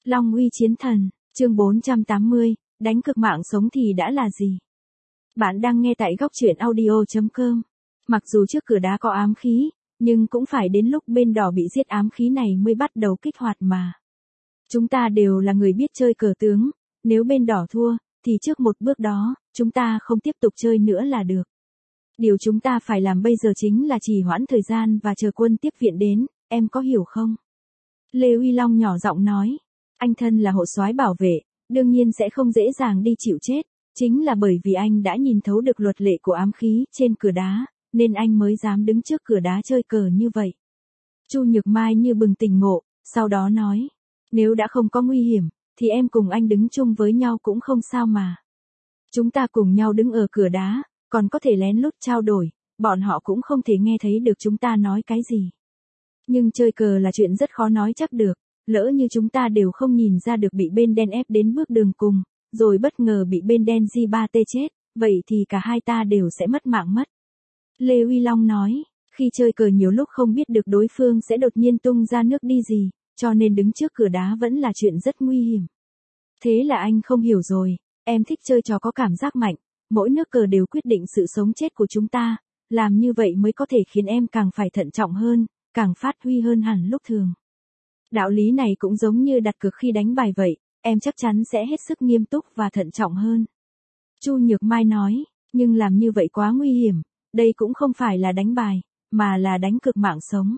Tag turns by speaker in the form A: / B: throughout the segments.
A: Long uy chiến thần, chương 480, đánh cược mạng sống thì đã là gì? Bạn đang nghe tại góc truyện audio.com. Mặc dù trước cửa đá có ám khí, nhưng cũng phải đến lúc bên đỏ bị giết ám khí này mới bắt đầu kích hoạt mà. Chúng ta đều là người biết chơi cờ tướng, nếu bên đỏ thua, thì trước một bước đó, chúng ta không tiếp tục chơi nữa là được. Điều chúng ta phải làm bây giờ chính là trì hoãn thời gian và chờ quân tiếp viện đến, em có hiểu không? Lê Uy Long nhỏ giọng nói, anh thân là hộ soái bảo vệ, đương nhiên sẽ không dễ dàng đi chịu chết, chính là bởi vì anh đã nhìn thấu được luật lệ của ám khí trên cửa đá, nên anh mới dám đứng trước cửa đá chơi cờ như vậy. Chu Nhược Mai như bừng tỉnh ngộ, sau đó nói, nếu đã không có nguy hiểm, thì em cùng anh đứng chung với nhau cũng không sao mà. Chúng ta cùng nhau đứng ở cửa đá, còn có thể lén lút trao đổi, bọn họ cũng không thể nghe thấy được chúng ta nói cái gì. Nhưng chơi cờ là chuyện rất khó nói chắc được, lỡ như chúng ta đều không nhìn ra được bị bên đen ép đến bước đường cùng, rồi bất ngờ bị bên đen J3T chết, vậy thì cả hai ta đều sẽ mất mạng mất. Lê Uy Long nói, khi chơi cờ nhiều lúc không biết được đối phương sẽ đột nhiên tung ra nước đi gì, cho nên đứng trước cửa đá vẫn là chuyện rất nguy hiểm. Thế là anh không hiểu rồi, em thích chơi trò có cảm giác mạnh, mỗi nước cờ đều quyết định sự sống chết của chúng ta, làm như vậy mới có thể khiến em càng phải thận trọng hơn, càng phát huy hơn hẳn lúc thường. Đạo lý này cũng giống như đặt cược khi đánh bài vậy, em chắc chắn sẽ hết sức nghiêm túc và thận trọng hơn. Chu Nhược Mai nói, nhưng làm như vậy quá nguy hiểm, đây cũng không phải là đánh bài, mà là đánh cược mạng sống.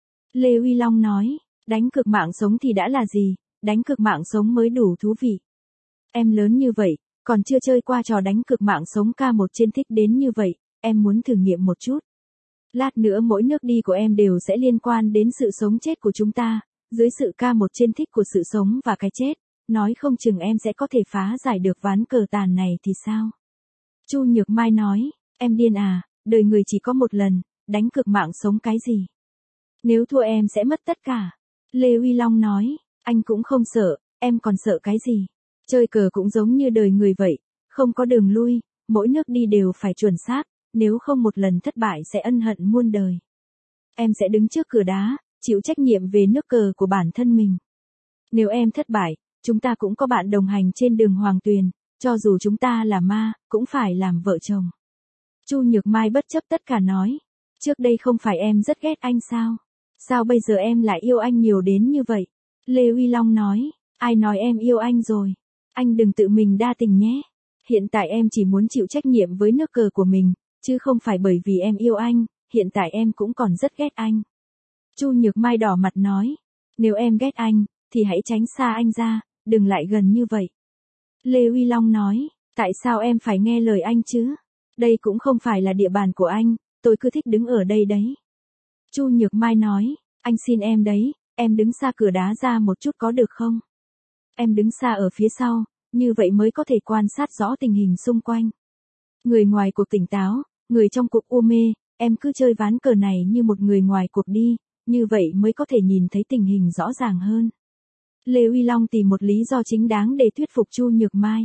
A: Lê Uy Long nói, đánh cược mạng sống thì đã là gì, đánh cược mạng sống mới đủ thú vị. Em lớn như vậy, còn chưa chơi qua trò đánh cược mạng sống K1 trên thích đến như vậy, em muốn thử nghiệm một chút. Lát nữa mỗi nước đi của em đều sẽ liên quan đến sự sống chết của chúng ta, dưới sự K1 trên thích của sự sống và cái chết, nói không chừng em sẽ có thể phá giải được ván cờ tàn này thì sao? Chu Nhược Mai nói, em điên à, đời người chỉ có một lần, đánh cược mạng sống cái gì? Nếu thua em sẽ mất tất cả. Lê Uy Long nói, anh cũng không sợ, em còn sợ cái gì? Chơi cờ cũng giống như đời người vậy, không có đường lui, mỗi nước đi đều phải chuẩn xác, nếu không một lần thất bại sẽ ân hận muôn đời. Em sẽ đứng trước cửa đá, chịu trách nhiệm về nước cờ của bản thân mình. Nếu em thất bại, chúng ta cũng có bạn đồng hành trên đường hoàng tuyền, cho dù chúng ta là ma, cũng phải làm vợ chồng. Chu Nhược Mai bất chấp tất cả nói, trước đây không phải em rất ghét anh sao? Sao bây giờ em lại yêu anh nhiều đến như vậy? Lê Uy Long nói, ai nói em yêu anh rồi? Anh đừng tự mình đa tình nhé. Hiện tại em chỉ muốn chịu trách nhiệm với nước cờ của mình, chứ không phải bởi vì em yêu anh, hiện tại em cũng còn rất ghét anh. Chu Nhược Mai đỏ mặt nói, nếu em ghét anh, thì hãy tránh xa anh ra, đừng lại gần như vậy. Lê Uy Long nói, tại sao em phải nghe lời anh chứ? Đây cũng không phải là địa bàn của anh, tôi cứ thích đứng ở đây đấy. Chu Nhược Mai nói, anh xin em đấy, em đứng xa cửa đá ra một chút có được không? Em đứng xa ở phía sau, như vậy mới có thể quan sát rõ tình hình xung quanh. Người ngoài cuộc tỉnh táo, người trong cuộc u mê, em cứ chơi ván cờ này như một người ngoài cuộc đi, như vậy mới có thể nhìn thấy tình hình rõ ràng hơn. Lê Uy Long tìm một lý do chính đáng để thuyết phục Chu Nhược Mai.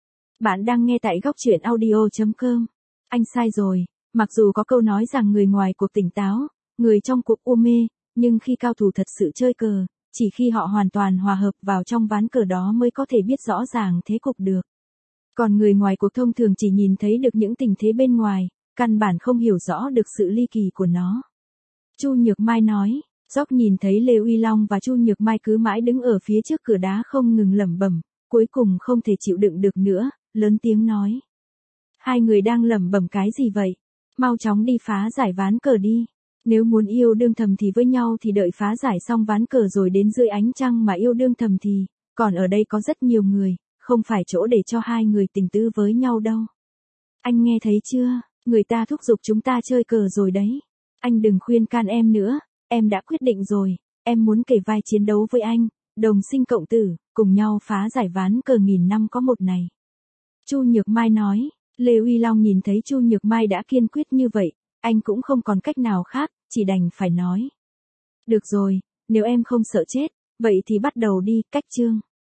A: Bạn đang nghe tại góc truyện audio.com. Anh sai rồi, mặc dù có câu nói rằng người ngoài cuộc tỉnh táo, người trong cuộc u mê, nhưng khi cao thủ thật sự chơi cờ, chỉ khi họ hoàn toàn hòa hợp vào trong ván cờ đó mới có thể biết rõ ràng thế cục được. Còn người ngoài cuộc thông thường chỉ nhìn thấy được những tình thế bên ngoài, căn bản không hiểu rõ được sự ly kỳ của nó. Chu Nhược Mai nói, Dốc nhìn thấy Lê Uy Long và Chu Nhược Mai cứ mãi đứng ở phía trước cửa đá không ngừng lẩm bẩm, cuối cùng không thể chịu đựng được nữa, lớn tiếng nói. Hai người đang lẩm bẩm cái gì vậy? Mau chóng đi phá giải ván cờ đi. Nếu muốn yêu đương thầm thì với nhau thì đợi phá giải xong ván cờ rồi đến dưới ánh trăng mà yêu đương thầm thì, còn ở đây có rất nhiều người, không phải chỗ để cho hai người tình tứ với nhau đâu. Anh nghe thấy chưa, người ta thúc giục chúng ta chơi cờ rồi đấy. Anh đừng khuyên can em nữa, em đã quyết định rồi, em muốn kể vai chiến đấu với anh, đồng sinh cộng tử, cùng nhau phá giải ván cờ nghìn năm có một này. Chu Nhược Mai nói, Lê Uy Long nhìn thấy Chu Nhược Mai đã kiên quyết như vậy, anh cũng không còn cách nào khác, chỉ đành phải nói. Được rồi, nếu em không sợ chết, vậy thì bắt đầu đi, cách chương.